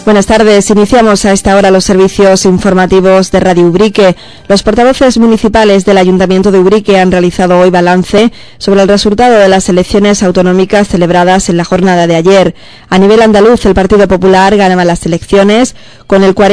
Buenas tardes. Iniciamos a esta hora los servicios informativos de Radio Ubrique. Los portavoces municipales del Ayuntamiento de Ubrique han realizado hoy balance sobre el resultado de las elecciones autonómicas celebradas en la jornada de ayer. A nivel andaluz, el Partido Popular ganaba las elecciones con el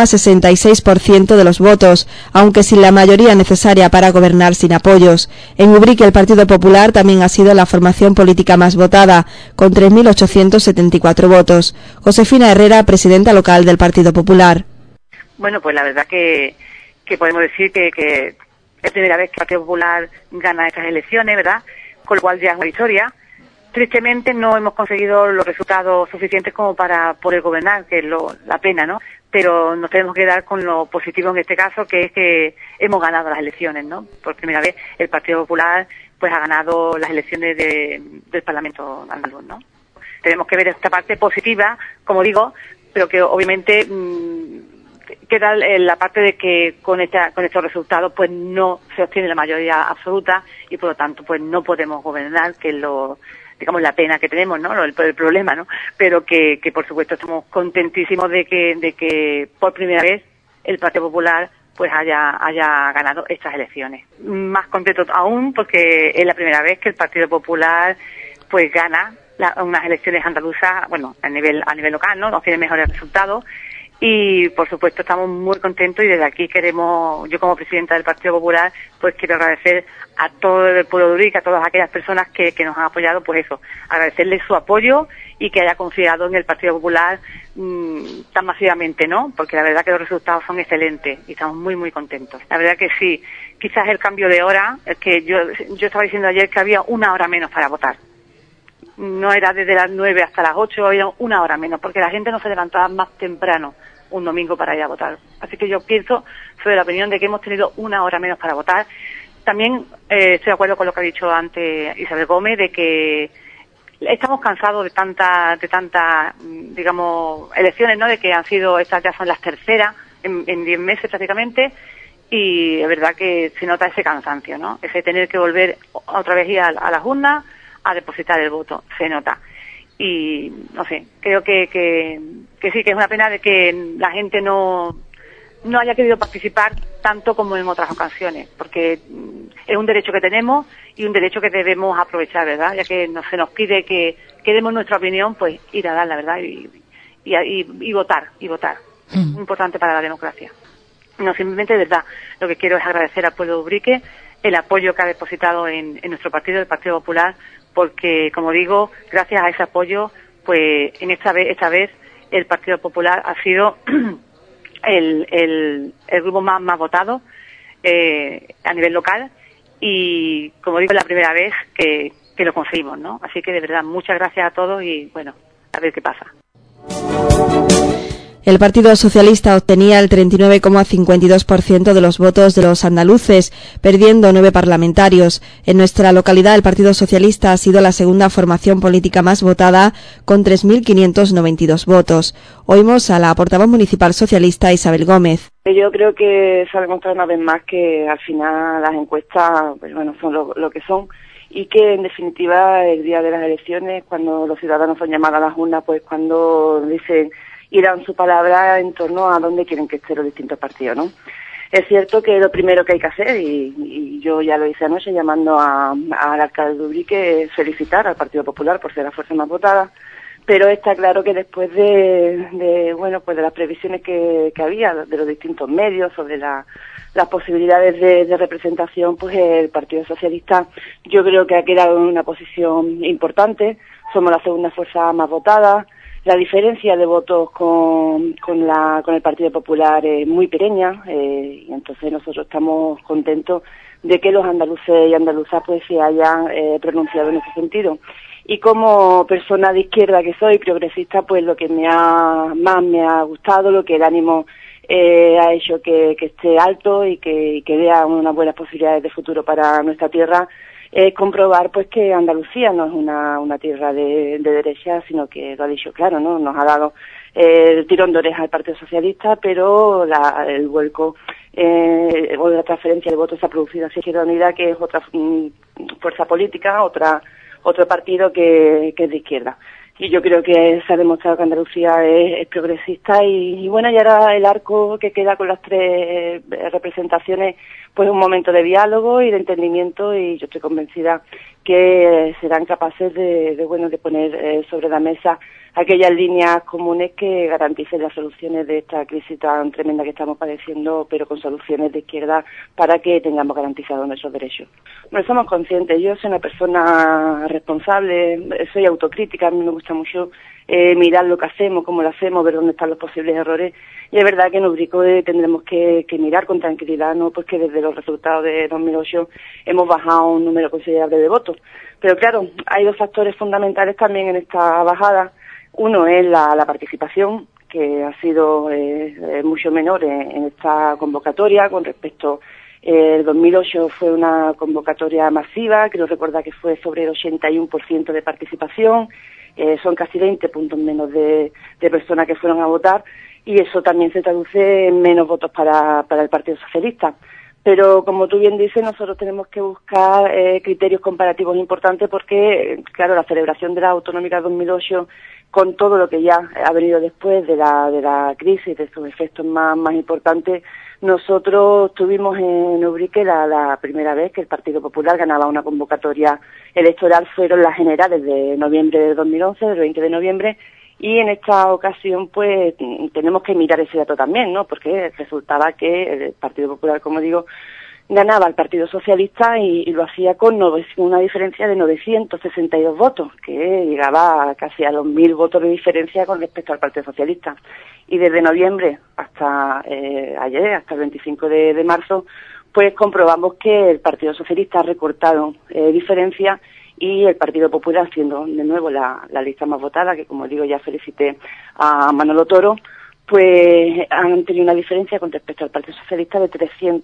40,66% de los votos, aunque sin la mayoría necesaria para gobernar sin apoyos. En Ubrique, el Partido Popular también ha sido la formación política más votada, con 3.874 votos. Josefina Herrera, presidenta local del Partido Popular. Bueno, pues la verdad que podemos decir que es la primera vez que el Partido Popular gana estas elecciones, ¿verdad? Con lo cual ya es una victoria. Tristemente no hemos conseguido los resultados suficientes como para poder gobernar, que es la pena, ¿no? Pero nos tenemos que quedar con lo positivo en este caso, que es que hemos ganado las elecciones, ¿no? Por primera vez el Partido Popular pues ha ganado las elecciones del Parlamento andaluz, ¿no? Tenemos que ver esta parte positiva, como digo, pero que obviamente queda la parte de que con estos resultados pues no se obtiene la mayoría absoluta y por lo tanto pues no podemos gobernar, que es la pena que tenemos, ¿no? El problema, ¿no? Pero que por supuesto estamos contentísimos de que por primera vez el Partido Popular pues haya ganado estas elecciones. Más contentos aún porque es la primera vez que el Partido Popular pues gana unas elecciones andaluzas, bueno, a nivel local, ¿no? Nos tiene mejores resultados y, por supuesto, estamos muy contentos y desde aquí yo como presidenta del Partido Popular, pues quiero agradecer a todo el pueblo de Ubrique, a todas aquellas personas que nos han apoyado, pues eso, agradecerles su apoyo y que haya confiado en el Partido Popular tan masivamente, ¿no? Porque la verdad que los resultados son excelentes y estamos muy, muy contentos. La verdad que sí, quizás el cambio de hora, es que yo estaba diciendo ayer que había una hora menos para votar. No era desde las 9 hasta las 8, era una hora menos, porque la gente no se levantaba más temprano un domingo para ir a votar. Así que yo pienso, soy de la opinión de que hemos tenido una hora menos para votar. También estoy de acuerdo con lo que ha dicho antes Isabel Gómez, de que estamos cansados de tanta, digamos, elecciones, ¿no? De que han sido, estas ya son las terceras en 10 meses prácticamente, y es verdad que se nota ese cansancio, ¿no? Ese tener que volver otra vez ir a las urnas a depositar el voto, se nota. Y, no sé, creo que sí, que es una pena de que la gente no haya querido participar tanto como en otras ocasiones, porque es un derecho que tenemos y un derecho que debemos aprovechar, ¿verdad? Ya que se nos pide que demos nuestra opinión, pues ir a darla, ¿verdad? Y votar. Importante para la democracia. No, simplemente, de verdad, lo que quiero es agradecer al pueblo de Ubrique el apoyo que ha depositado en nuestro partido, el Partido Popular, porque, como digo, gracias a ese apoyo, pues en esta vez el Partido Popular ha sido el grupo más votado a nivel local y, como digo, es la primera vez que lo conseguimos, ¿no? Así que, de verdad, muchas gracias a todos y, bueno, a ver qué pasa. El Partido Socialista obtenía el 39,52% de los votos de los andaluces, perdiendo 9 parlamentarios. En nuestra localidad, el Partido Socialista ha sido la segunda formación política más votada, con 3.592 votos. Oímos a la portavoz municipal socialista Isabel Gómez. Yo creo que se ha demostrado una vez más que al final las encuestas, pues bueno, son lo que son, y que en definitiva el día de las elecciones, cuando los ciudadanos son llamados a las urnas, pues cuando dicen y dan su palabra en torno a dónde quieren que estén los distintos partidos, ¿no? Es cierto que lo primero que hay que hacer, y yo ya lo hice anoche llamando al alcalde de Ubrique, es felicitar al Partido Popular por ser la fuerza más votada, pero está claro que después de las previsiones que había de los distintos medios sobre las posibilidades de representación, pues el Partido Socialista yo creo que ha quedado en una posición importante. Somos la segunda fuerza más votada. La diferencia de votos con el Partido Popular es muy pequeña, y entonces nosotros estamos contentos de que los andaluces y andaluzas pues se hayan pronunciado en ese sentido. Y como persona de izquierda que soy, progresista, pues lo que más me ha gustado, lo que el ánimo ha hecho que esté alto y que vea unas buenas posibilidades de futuro para nuestra tierra, es comprobar pues que Andalucía no es una tierra de derecha, sino que lo ha dicho claro, ¿no? Nos ha dado el tirón de oreja al Partido Socialista, pero el vuelco o la transferencia de votos se ha producido hacia Izquierda Unida, que es otra fuerza política, otro partido que es de izquierda. y yo creo que se ha demostrado que Andalucía es progresista y bueno, y ahora el arco que queda con las 3 representaciones, pues un momento de diálogo y de entendimiento, y yo estoy convencida que serán capaces de poner sobre la mesa aquellas líneas comunes que garanticen las soluciones de esta crisis tan tremenda que estamos padeciendo, pero con soluciones de izquierda para que tengamos garantizados nuestros derechos. No somos conscientes, yo soy una persona responsable, soy autocrítica, a mí me gusta mucho mirar lo que hacemos, cómo lo hacemos, ver dónde están los posibles errores, y es verdad que en Ubrique tendremos que mirar con tranquilidad, ¿no? Pues que desde los resultados de 2008 hemos bajado un número considerable de votos. Pero claro, hay 2 factores fundamentales también en esta bajada. Uno es la participación, que ha sido mucho menor en esta convocatoria con respecto. El 2008 fue una convocatoria masiva, quiero recordar que fue sobre el 81% de participación, son casi 20 puntos menos de personas que fueron a votar, y eso también se traduce en menos votos para el Partido Socialista. Pero, como tú bien dices, nosotros tenemos que buscar criterios comparativos importantes porque, claro, la celebración de la autonómica 2008, con todo lo que ya ha venido después de la crisis, de sus efectos más importantes, nosotros tuvimos en Ubrique la primera vez que el Partido Popular ganaba una convocatoria electoral, fueron las generales de noviembre de 2011, del 20 de noviembre, y en esta ocasión pues tenemos que mirar ese dato también, ¿no? Porque resultaba que el Partido Popular, como digo, ganaba al Partido Socialista y lo hacía con una diferencia de 962 votos, que llegaba casi a los 1.000 votos de diferencia con respecto al Partido Socialista. Y desde noviembre hasta ayer, hasta el 25 de marzo, pues comprobamos que el Partido Socialista ha recortado diferencia, y el Partido Popular, siendo de nuevo la lista más votada, que como digo ya felicité a Manolo Toro, pues han tenido una diferencia con respecto al Partido Socialista de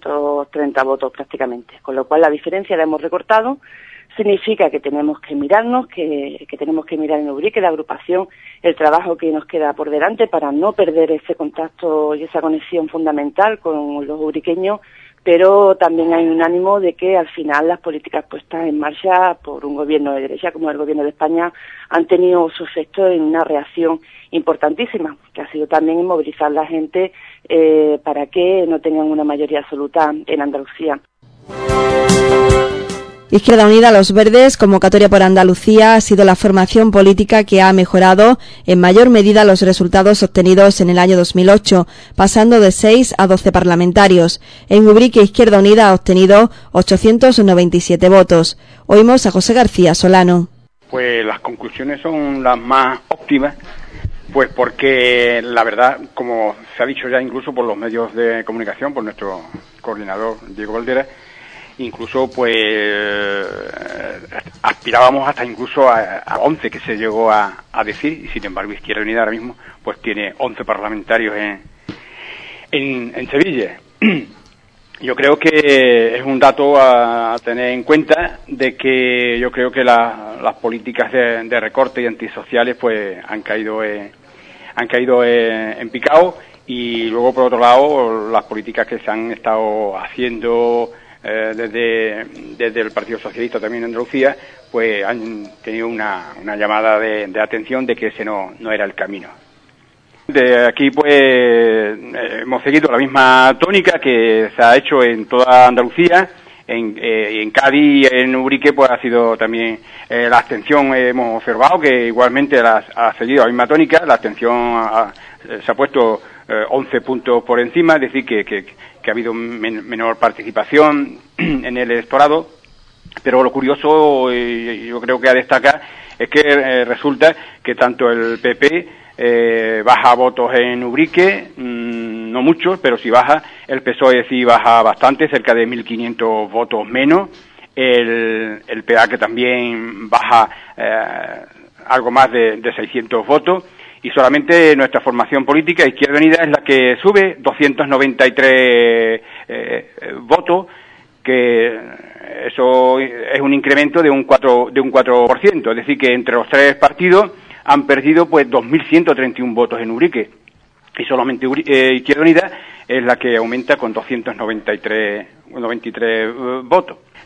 330 votos prácticamente, con lo cual la diferencia la hemos recortado. Significa que tenemos que mirarnos, que tenemos que mirar en Ubrique, la agrupación, el trabajo que nos queda por delante para no perder ese contacto y esa conexión fundamental con los ubriqueños, pero también hay un ánimo de que al final las políticas puestas en marcha por un gobierno de derecha como el gobierno de España han tenido su efecto en una reacción importantísima, que ha sido también movilizar a la gente para que no tengan una mayoría absoluta en Andalucía. Izquierda Unida Los Verdes, convocatoria por Andalucía, ha sido la formación política que ha mejorado en mayor medida los resultados obtenidos en el año 2008, pasando de 6 a 12 parlamentarios. En Ubrique, Izquierda Unida ha obtenido 897 votos. Oímos a José García Solano. Pues las conclusiones son las más óptimas, pues porque la verdad, como se ha dicho ya incluso por los medios de comunicación, por nuestro coordinador Diego Valderas, incluso pues aspirábamos hasta incluso a 11 que se llegó a decir, y sin embargo Izquierda Unida ahora mismo pues tiene 11 parlamentarios en Sevilla. Yo creo que es un dato a tener en cuenta, de que yo creo que las políticas de recorte y antisociales pues han caído en picado, y luego por otro lado las políticas que se han estado haciendo desde el Partido Socialista también en Andalucía, pues han tenido una llamada de atención de que ese no era el camino. De aquí pues hemos seguido la misma tónica que se ha hecho en toda Andalucía. En Cádiz y en Ubrique pues ha sido también la abstención, hemos observado que igualmente ha seguido la misma tónica, la abstención se ha puesto 11 puntos por encima, es decir que ha habido menor participación en el electorado. Pero lo curioso, yo creo que a destacar, es que resulta que tanto el PP baja votos en Ubrique, no muchos, pero sí baja. El PSOE sí baja bastante, cerca de 1.500 votos menos. El PA, que también baja algo más de 600 votos. Y solamente nuestra formación política, Izquierda Unida, es la que sube 293 votos, que eso es un incremento de un 4%. Es decir, que entre los tres partidos han perdido pues 2.131 votos en Ubrique, y solamente Izquierda Unida es la que aumenta con 293 votos.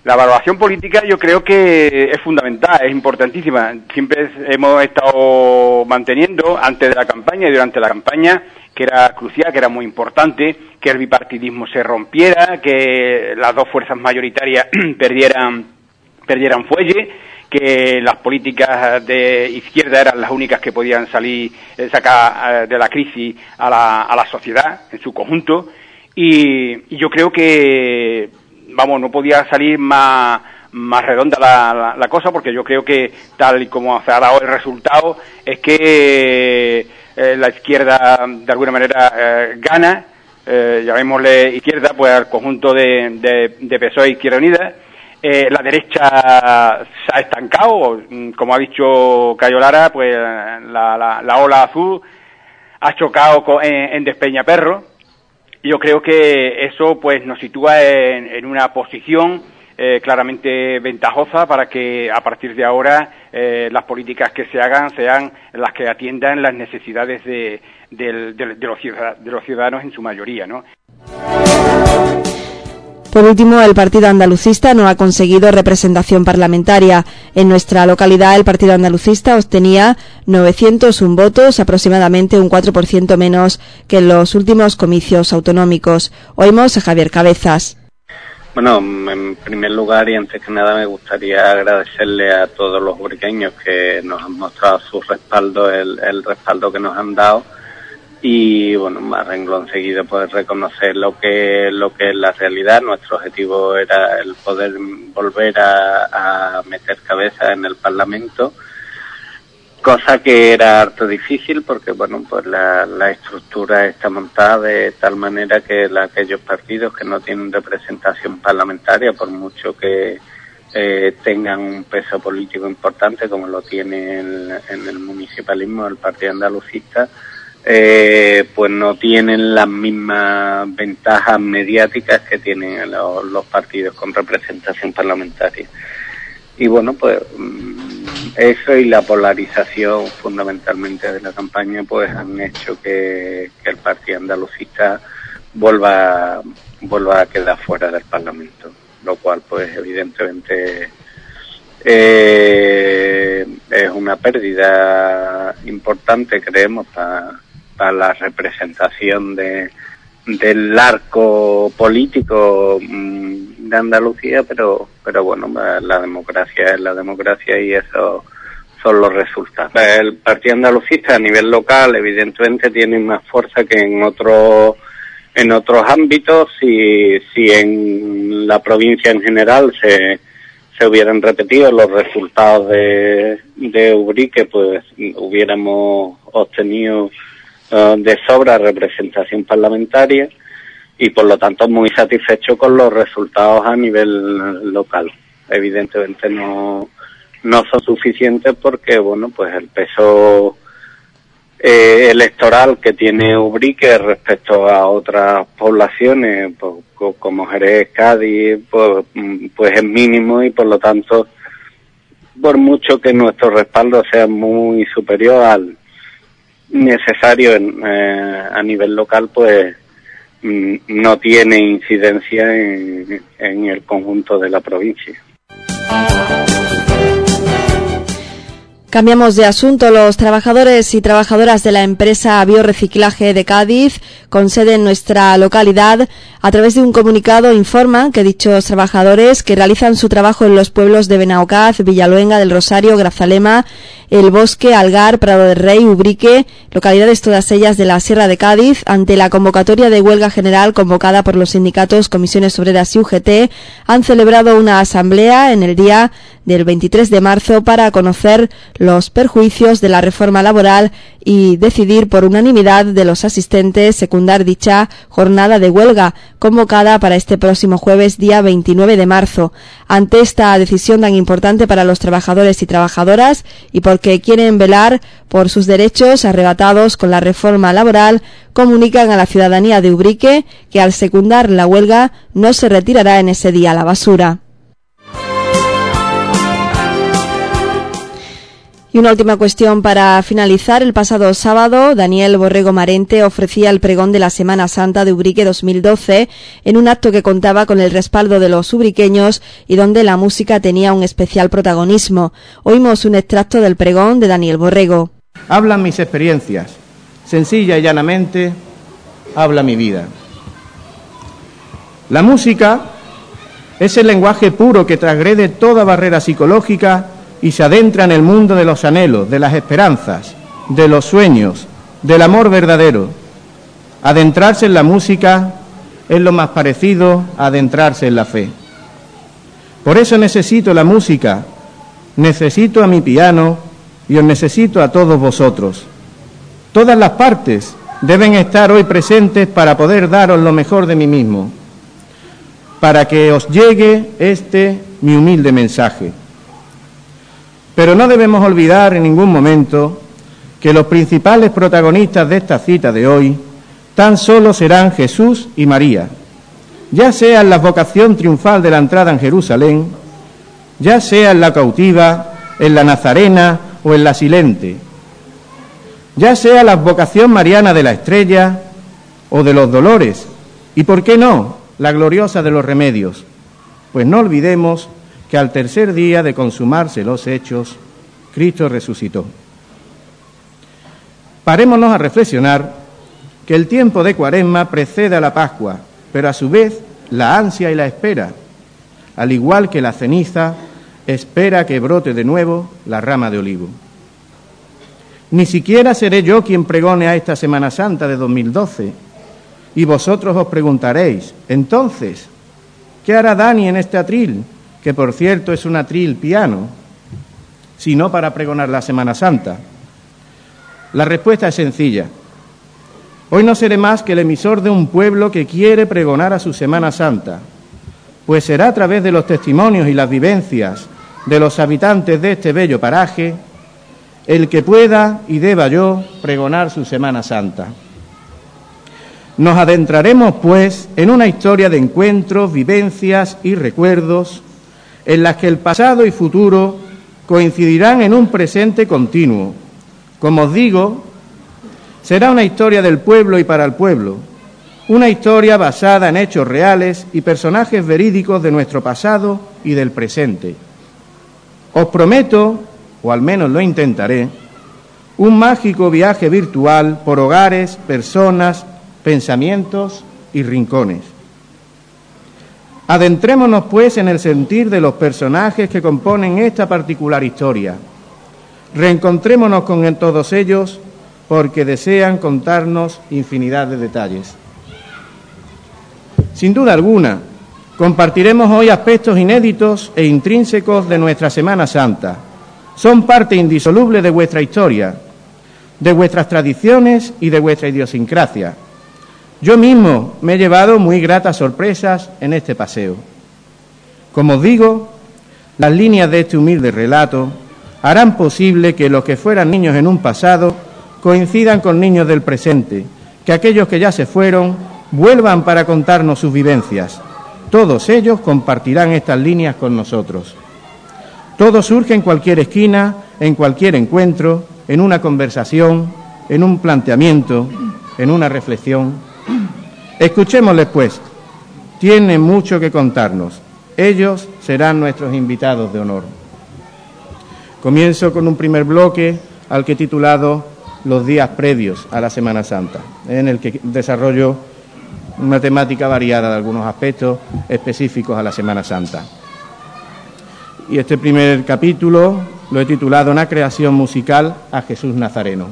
La valoración política yo creo que es fundamental, es importantísima. Siempre hemos estado manteniendo, antes de la campaña y durante la campaña, que era crucial, que era muy importante, que el bipartidismo se rompiera, que las dos fuerzas mayoritarias perdieran fuelle, que las políticas de izquierda eran las únicas que podían sacar de la crisis a la sociedad en su conjunto. Y yo creo que, no podía salir más redonda la cosa, porque yo creo que, tal y como se ha dado el resultado, es que la izquierda de alguna manera gana, llamémosle izquierda, pues al conjunto de PSOE e Izquierda Unida. La derecha se ha estancado, como ha dicho Cayo Lara, pues la ola azul ha chocado en Despeñaperro. Yo creo que eso pues nos sitúa en una posición claramente ventajosa para que a partir de ahora las políticas que se hagan sean las que atiendan las necesidades de los ciudadanos en su mayoría, ¿no? Por último, el Partido Andalucista no ha conseguido representación parlamentaria. En nuestra localidad, el Partido Andalucista obtenía 901 votos, aproximadamente un 4% menos que en los últimos comicios autonómicos. Oímos a Javier Cabezas. Bueno, en primer lugar y antes que nada me gustaría agradecerle a todos los ubriqueños que nos han mostrado su respaldo, el respaldo que nos han dado. Y bueno, más renglón seguido, pues reconocer lo que es la realidad. Nuestro objetivo era el poder volver a meter cabeza en el Parlamento, cosa que era harto difícil porque bueno, pues la estructura está montada de tal manera que aquellos partidos que no tienen representación parlamentaria, por mucho que tengan un peso político importante como lo tiene en el municipalismo el Partido Andalucista, pues no tienen las mismas ventajas mediáticas que tienen los partidos con representación parlamentaria. Y bueno, pues eso y la polarización fundamentalmente de la campaña pues han hecho que el Partido Andalucista vuelva a quedar fuera del Parlamento, lo cual pues evidentemente es una pérdida importante, creemos, para la representación del arco político de Andalucía, pero bueno, la democracia es la democracia y eso son los resultados. El Partido Andalucista a nivel local evidentemente tiene más fuerza que en otros ámbitos. Si en la provincia en general se hubieran repetido los resultados de Ubrique, pues hubiéramos obtenido de sobra representación parlamentaria y por lo tanto muy satisfecho con los resultados a nivel local. Evidentemente no son suficientes porque bueno, pues el peso electoral que tiene Ubrique respecto a otras poblaciones pues, como Jerez, Cádiz, pues es mínimo y por lo tanto, por mucho que nuestro respaldo sea muy superior al necesario a nivel local, pues no tiene incidencia en el conjunto de la provincia. Cambiamos de asunto. Los trabajadores y trabajadoras de la empresa Biorreciclaje de Cádiz, con sede en nuestra localidad, a través de un comunicado informan que dichos trabajadores, que realizan su trabajo en los pueblos de Benaocaz, Villaluenga del Rosario, Grazalema, El Bosque, Algar, Prado del Rey, Ubrique, localidades todas ellas de la Sierra de Cádiz, ante la convocatoria de huelga general convocada por los sindicatos, comisiones obreras y UGT, han celebrado una asamblea en el día del 23 de marzo para conocer los perjuicios de la reforma laboral y decidir por unanimidad de los asistentes secundar dicha jornada de huelga convocada para este próximo jueves día 29 de marzo. Ante esta decisión tan importante para los trabajadores y trabajadoras y porque quieren velar por sus derechos arrebatados con la reforma laboral, comunican a la ciudadanía de Ubrique que al secundar la huelga no se retirará en ese día la basura. Y una última cuestión para finalizar. El pasado sábado, Daniel Borrego Marente ofrecía el pregón de la Semana Santa de Ubrique 2012 en un acto que contaba con el respaldo de los ubriqueños y donde la música tenía un especial protagonismo. Oímos un extracto del pregón de Daniel Borrego. Hablan mis experiencias, sencilla y llanamente, habla mi vida. La música es el lenguaje puro que transgrede toda barrera psicológica y se adentra en el mundo de los anhelos, de las esperanzas, de los sueños, del amor verdadero. Adentrarse en la música es lo más parecido a adentrarse en la fe. Por eso necesito la música, necesito a mi piano y os necesito a todos vosotros. Todas las partes deben estar hoy presentes para poder daros lo mejor de mí mismo, para que os llegue mi humilde mensaje. Pero no debemos olvidar en ningún momento que los principales protagonistas de esta cita de hoy tan solo serán Jesús y María, ya sea en la vocación triunfal de la entrada en Jerusalén, ya sea en la cautiva, en la nazarena o en la silente, ya sea la vocación mariana de la estrella o de los dolores, y por qué no, la gloriosa de los remedios, pues no olvidemos que al tercer día de consumarse los hechos, Cristo resucitó. Parémonos a reflexionar que el tiempo de Cuaresma precede a la Pascua, pero a su vez la ansia y la espera, al igual que la ceniza espera que brote de nuevo la rama de olivo. Ni siquiera seré yo quien pregone a esta Semana Santa de 2012, y vosotros os preguntaréis, entonces, ¿qué hará Dani en este atril? Que por cierto es un atril piano, sino para pregonar la Semana Santa. La respuesta es sencilla. Hoy no seré más que el emisor de un pueblo que quiere pregonar a su Semana Santa, pues será a través de los testimonios y las vivencias de los habitantes de este bello paraje el que pueda y deba yo pregonar su Semana Santa. Nos adentraremos, pues, en una historia de encuentros, vivencias y recuerdos en las que el pasado y futuro coincidirán en un presente continuo. Como os digo, será una historia del pueblo y para el pueblo, una historia basada en hechos reales y personajes verídicos de nuestro pasado y del presente. Os prometo, o al menos lo intentaré, un mágico viaje virtual por hogares, personas, pensamientos y rincones. Adentrémonos, pues, en el sentir de los personajes que componen esta particular historia. Reencontrémonos con todos ellos porque desean contarnos infinidad de detalles. Sin duda alguna, compartiremos hoy aspectos inéditos e intrínsecos de nuestra Semana Santa. Son parte indisoluble de vuestra historia, de vuestras tradiciones y de vuestra idiosincrasia. Yo mismo me he llevado muy gratas sorpresas en este paseo. Como os digo, las líneas de este humilde relato harán posible que los que fueran niños en un pasado coincidan con niños del presente, que aquellos que ya se fueron vuelvan para contarnos sus vivencias. Todos ellos compartirán estas líneas con nosotros. Todo surge en cualquier esquina, en cualquier encuentro, en una conversación, en un planteamiento, en una reflexión. Escuchémosles, pues. Tienen mucho que contarnos. Ellos serán nuestros invitados de honor. Comienzo con un primer bloque al que he titulado Los días previos a la Semana Santa, en el que desarrollo una temática variada de algunos aspectos específicos a la Semana Santa. Y este primer capítulo lo he titulado Una creación musical a Jesús Nazareno.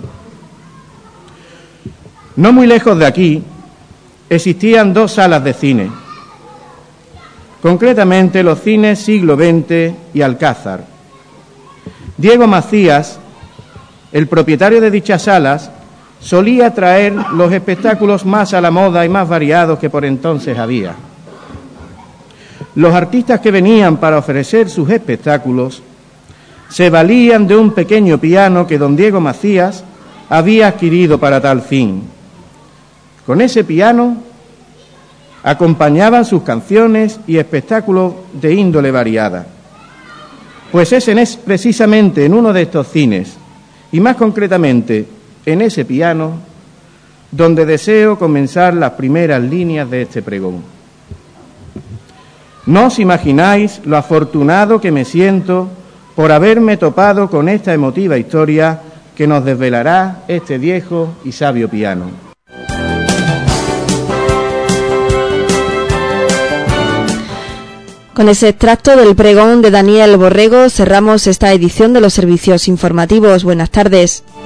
No muy lejos de aquí existían dos salas de cine, concretamente los cines Siglo XX y Alcázar. Diego Macías, el propietario de dichas salas, solía traer los espectáculos más a la moda y más variados que por entonces había. Los artistas que venían para ofrecer sus espectáculos se valían de un pequeño piano que don Diego Macías había adquirido para tal fin. Con ese piano acompañaban sus canciones y espectáculos de índole variada. Pues es precisamente en uno de estos cines, y más concretamente en ese piano donde deseo comenzar las primeras líneas de este pregón. No os imagináis lo afortunado que me siento por haberme topado con esta emotiva historia que nos desvelará este viejo y sabio piano. Con ese extracto del pregón de Daniel Borrego cerramos esta edición de los servicios informativos. Buenas tardes.